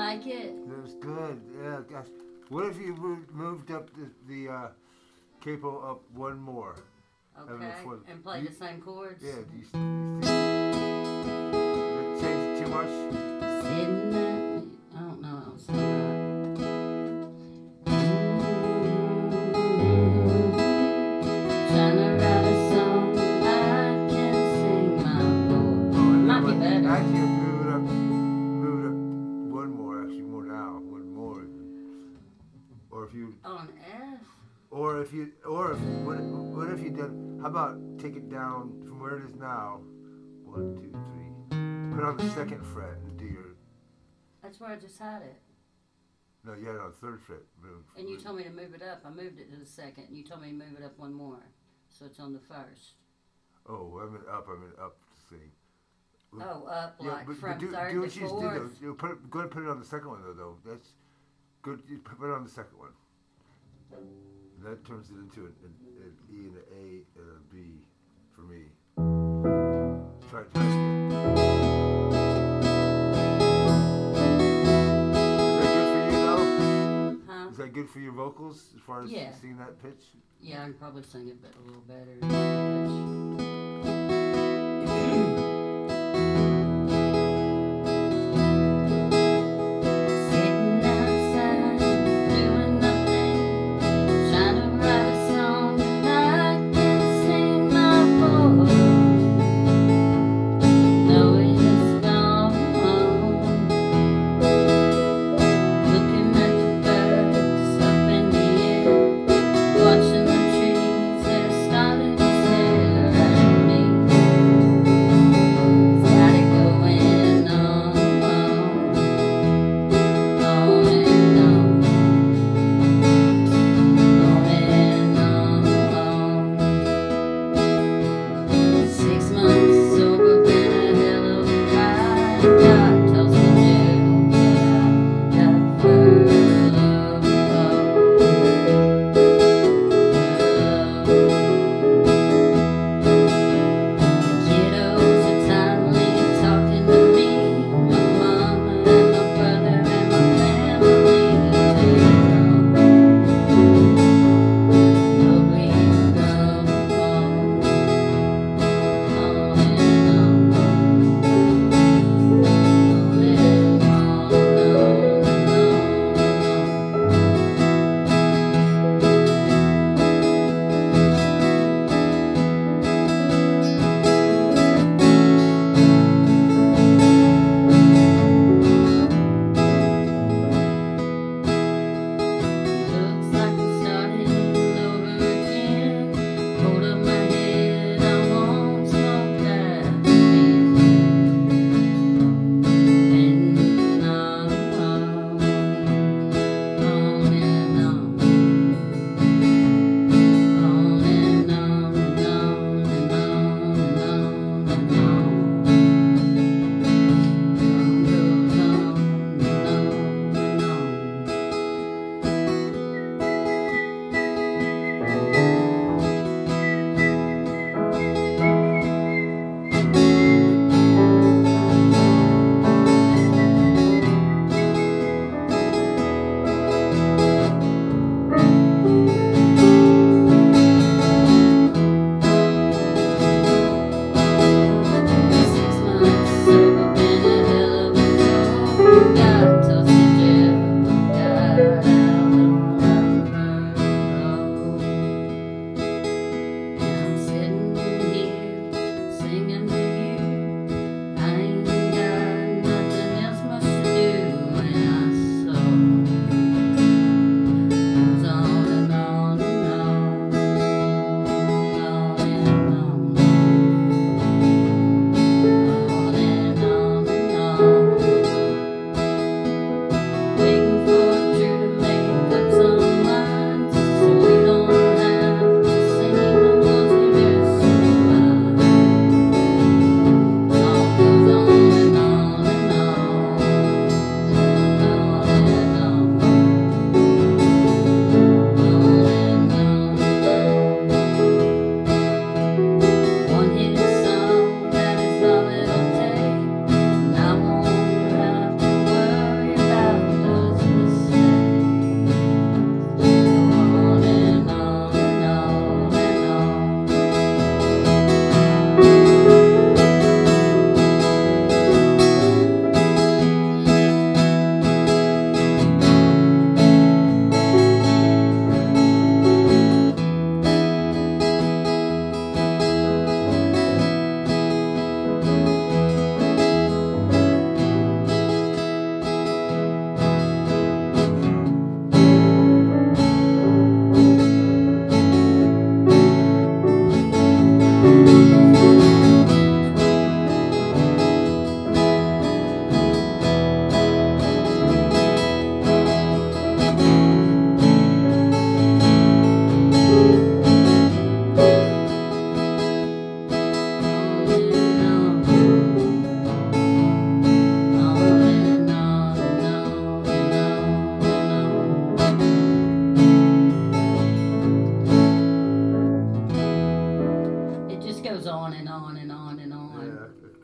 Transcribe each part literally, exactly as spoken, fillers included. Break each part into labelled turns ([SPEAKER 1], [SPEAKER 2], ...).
[SPEAKER 1] like it?
[SPEAKER 2] It was good. Yeah, gosh. What if you mo- moved up the, the uh, capo up one more?
[SPEAKER 1] Okay.
[SPEAKER 2] before-
[SPEAKER 1] And play
[SPEAKER 2] you-
[SPEAKER 1] the same chords?
[SPEAKER 2] Yeah, do you, do you think that changed it too much?
[SPEAKER 1] Sitting up, I don't know. I don't sound right. Trying to write a song I can sing my boy. Might be better.
[SPEAKER 2] Actually, move it up, move it up one more. Actually, more now, one more. Or if you,
[SPEAKER 1] On F?
[SPEAKER 2] or if you, or if what, what if you did? How about take it down from where it is now? One, two, three. Put it on the second fret and do your.
[SPEAKER 1] That's where I just had it.
[SPEAKER 2] No, you had it on the third fret. Move.
[SPEAKER 1] And you told me to move it up. I moved it to the second. And you told me to move it up one more. So it's on the first.
[SPEAKER 2] Oh, I meant up. I meant up. See.
[SPEAKER 1] Oh, up
[SPEAKER 2] Yeah,
[SPEAKER 1] like
[SPEAKER 2] but,
[SPEAKER 1] from
[SPEAKER 2] but do,
[SPEAKER 1] third
[SPEAKER 2] do
[SPEAKER 1] to
[SPEAKER 2] what you used to
[SPEAKER 1] fourth.
[SPEAKER 2] do though. You put it, go ahead and put it on the second one though. Though that's good. You put it on the second one. That turns it into an, an, an E and an A and a B for me. Try it. Try it again.
[SPEAKER 1] Huh?
[SPEAKER 2] Is that good for you vocals as far as
[SPEAKER 1] Yeah.
[SPEAKER 2] singing that pitch?
[SPEAKER 1] Yeah, I can probably sing it but a little better. Pitch. Sitting outside, doing nothing, trying to write a song that I can sing my boy. Though it is gone, looking at the birds up in the air, watching the trees that are starting to tear.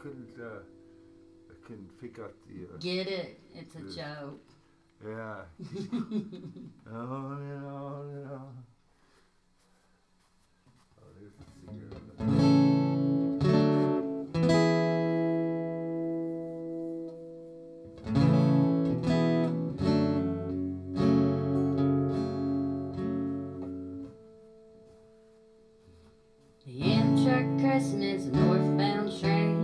[SPEAKER 2] couldn't. Uh, I couldn't pick out the. Uh,
[SPEAKER 1] Get it? It's a
[SPEAKER 2] the-
[SPEAKER 1] joke.
[SPEAKER 2] yeah. On and on and on. Oh, there's the singer.
[SPEAKER 1] The Amtrak Crescent is a northbound train.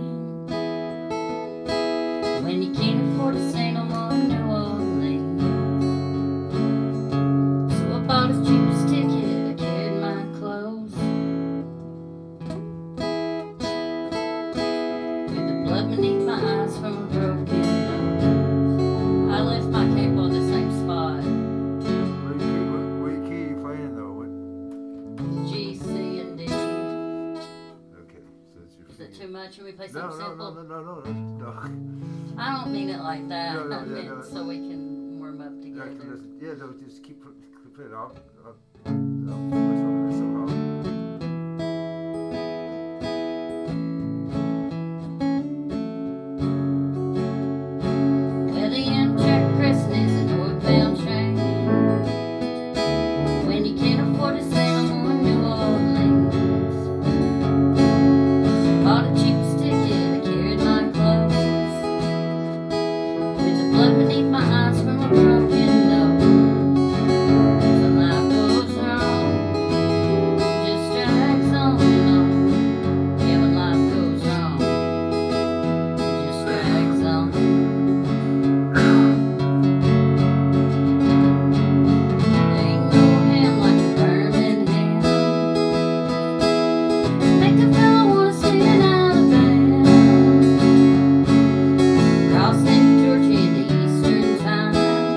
[SPEAKER 1] When you can't afford to stay no more in New Orleans, so I bought his cheapest ticket. I carried my clothes with the blood beneath my eyes from a broken nose. I left my cable at the same spot.
[SPEAKER 2] What key, what, what key are you playing though? What?
[SPEAKER 1] G, C, and D.
[SPEAKER 2] Okay, so it's your.
[SPEAKER 1] Is it
[SPEAKER 2] finger.
[SPEAKER 1] too much? Should we play
[SPEAKER 2] No,
[SPEAKER 1] something
[SPEAKER 2] no,
[SPEAKER 1] simple?
[SPEAKER 2] no, no, no, no, no.
[SPEAKER 1] I don't mean it like that.
[SPEAKER 2] No, no,
[SPEAKER 1] I
[SPEAKER 2] yeah,
[SPEAKER 1] meant
[SPEAKER 2] no.
[SPEAKER 1] so we can warm up
[SPEAKER 2] I can
[SPEAKER 1] together.
[SPEAKER 2] listen. Yeah, no, just keep put- keep it off. I'll, I'll put myself in there somehow.
[SPEAKER 1] Well, the Amtrak Crescent is a northbound train. When you can't afford to stay no more in New Orleans, bought a cheapest ticket. I carried my clothes with the blood beneath my eyes from a broken nose. When life goes wrong, just drags on and on. Yeah, when life goes wrong, just drags on. Ain't no hand like a burning hand. Make a fella wanna stay in Alabama. Crossed into Georgia in the Eastern time.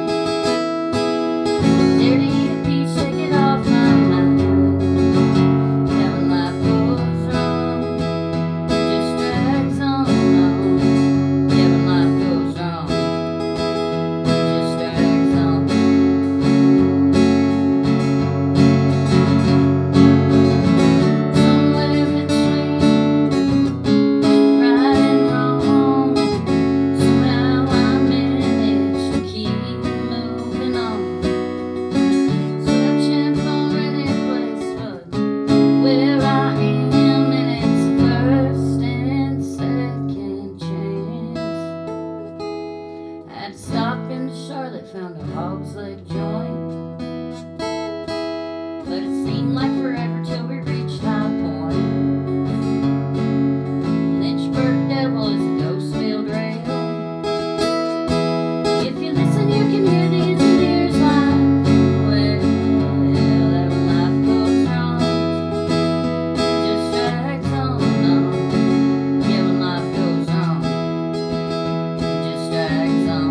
[SPEAKER 1] There to eat a peach, take it off my mind. Yeah, when life goes wrong, just drags on and on. Yeah, when life goes wrong, just drags on. Somewhere between right and wrong, somehow I managed to keep moving on, searching for any place but where I am, and it's a first and second chance. I had to stop into Charlotte, found a hog's leg joint. But it seemed like forever till we reached High Point. Lynchburg Devil is a ghost-filled rail. If you listen, you can hear the engineers laugh. Well, that when life goes wrong, just drags on and on. Yeah, when life goes wrong, just drags on.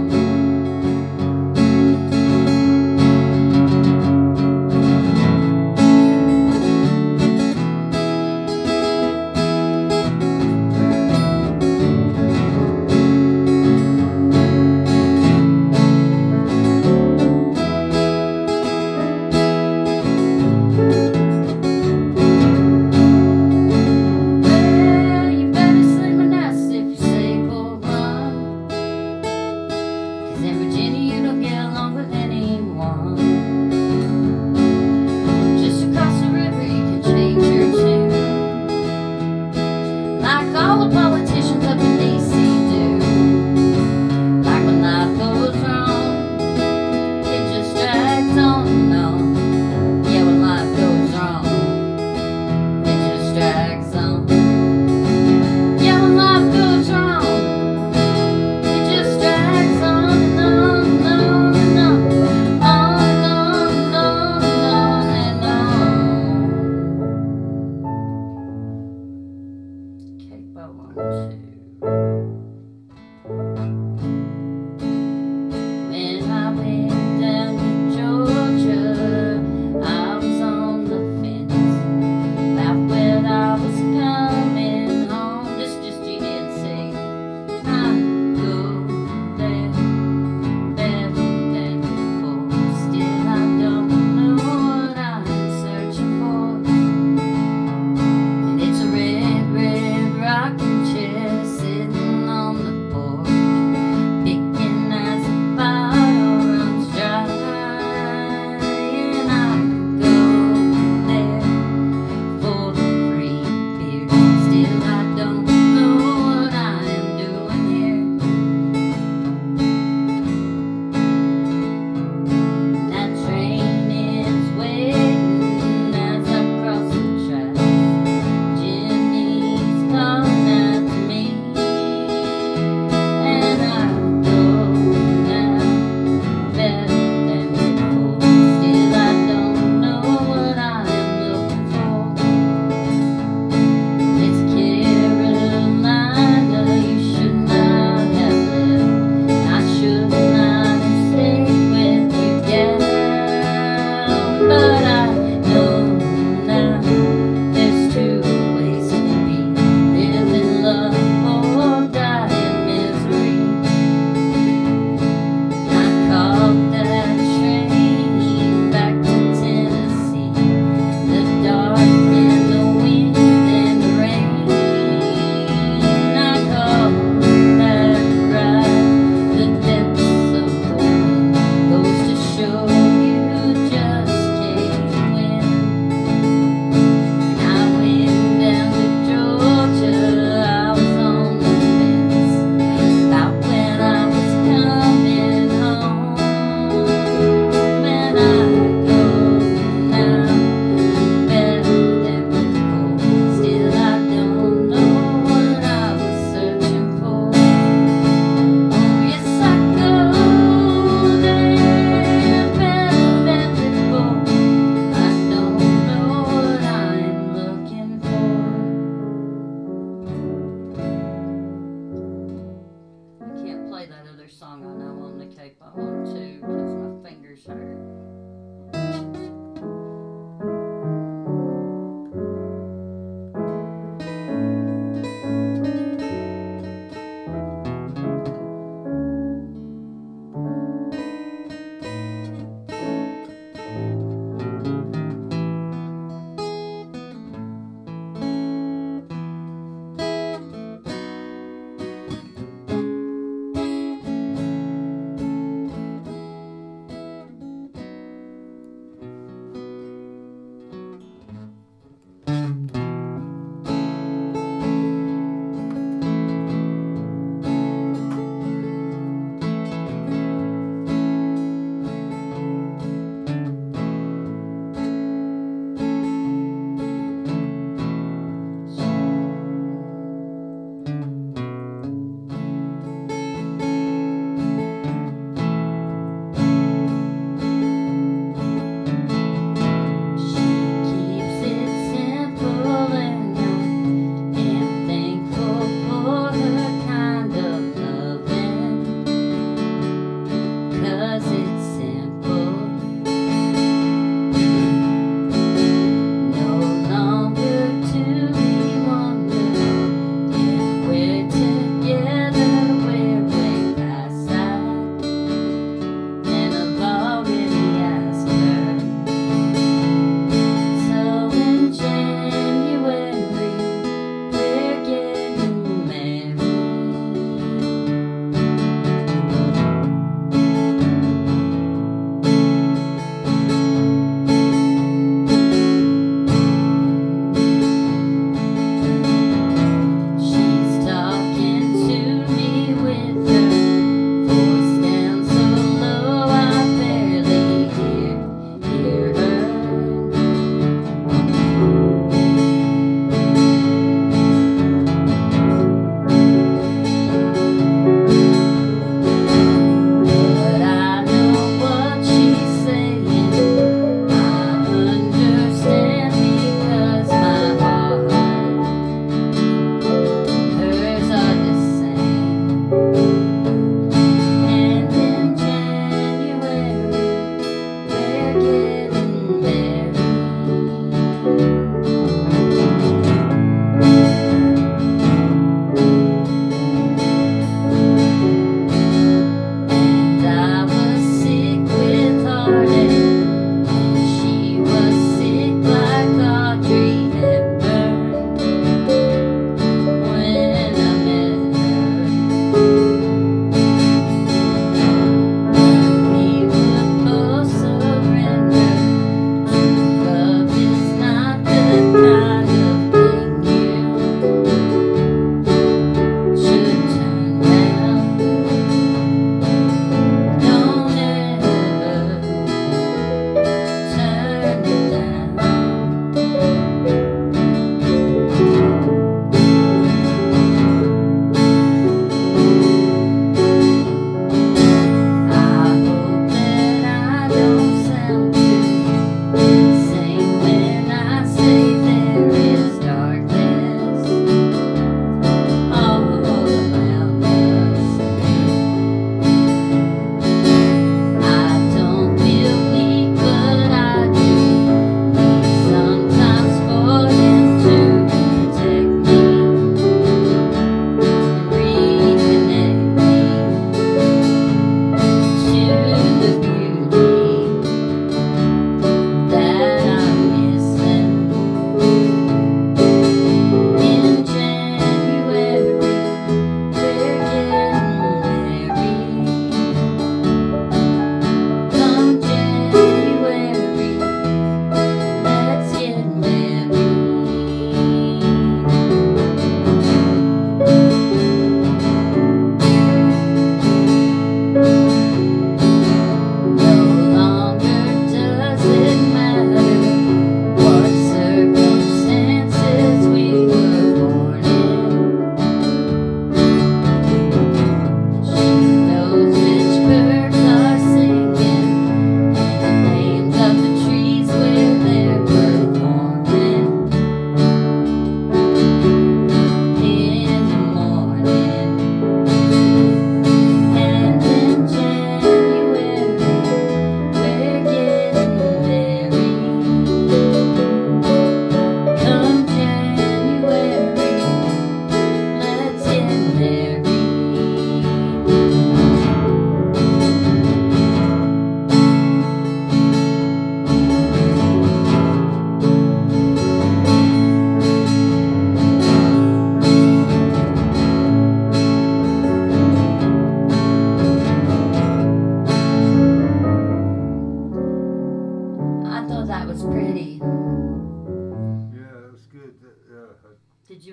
[SPEAKER 1] sure.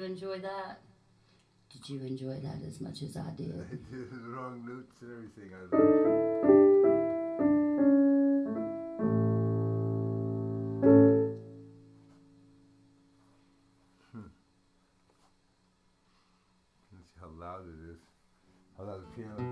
[SPEAKER 1] enjoy that? Did you enjoy that as much as I did?
[SPEAKER 2] I did the wrong notes and everything. I love. Hmm. Let's see how loud it is. How loud the piano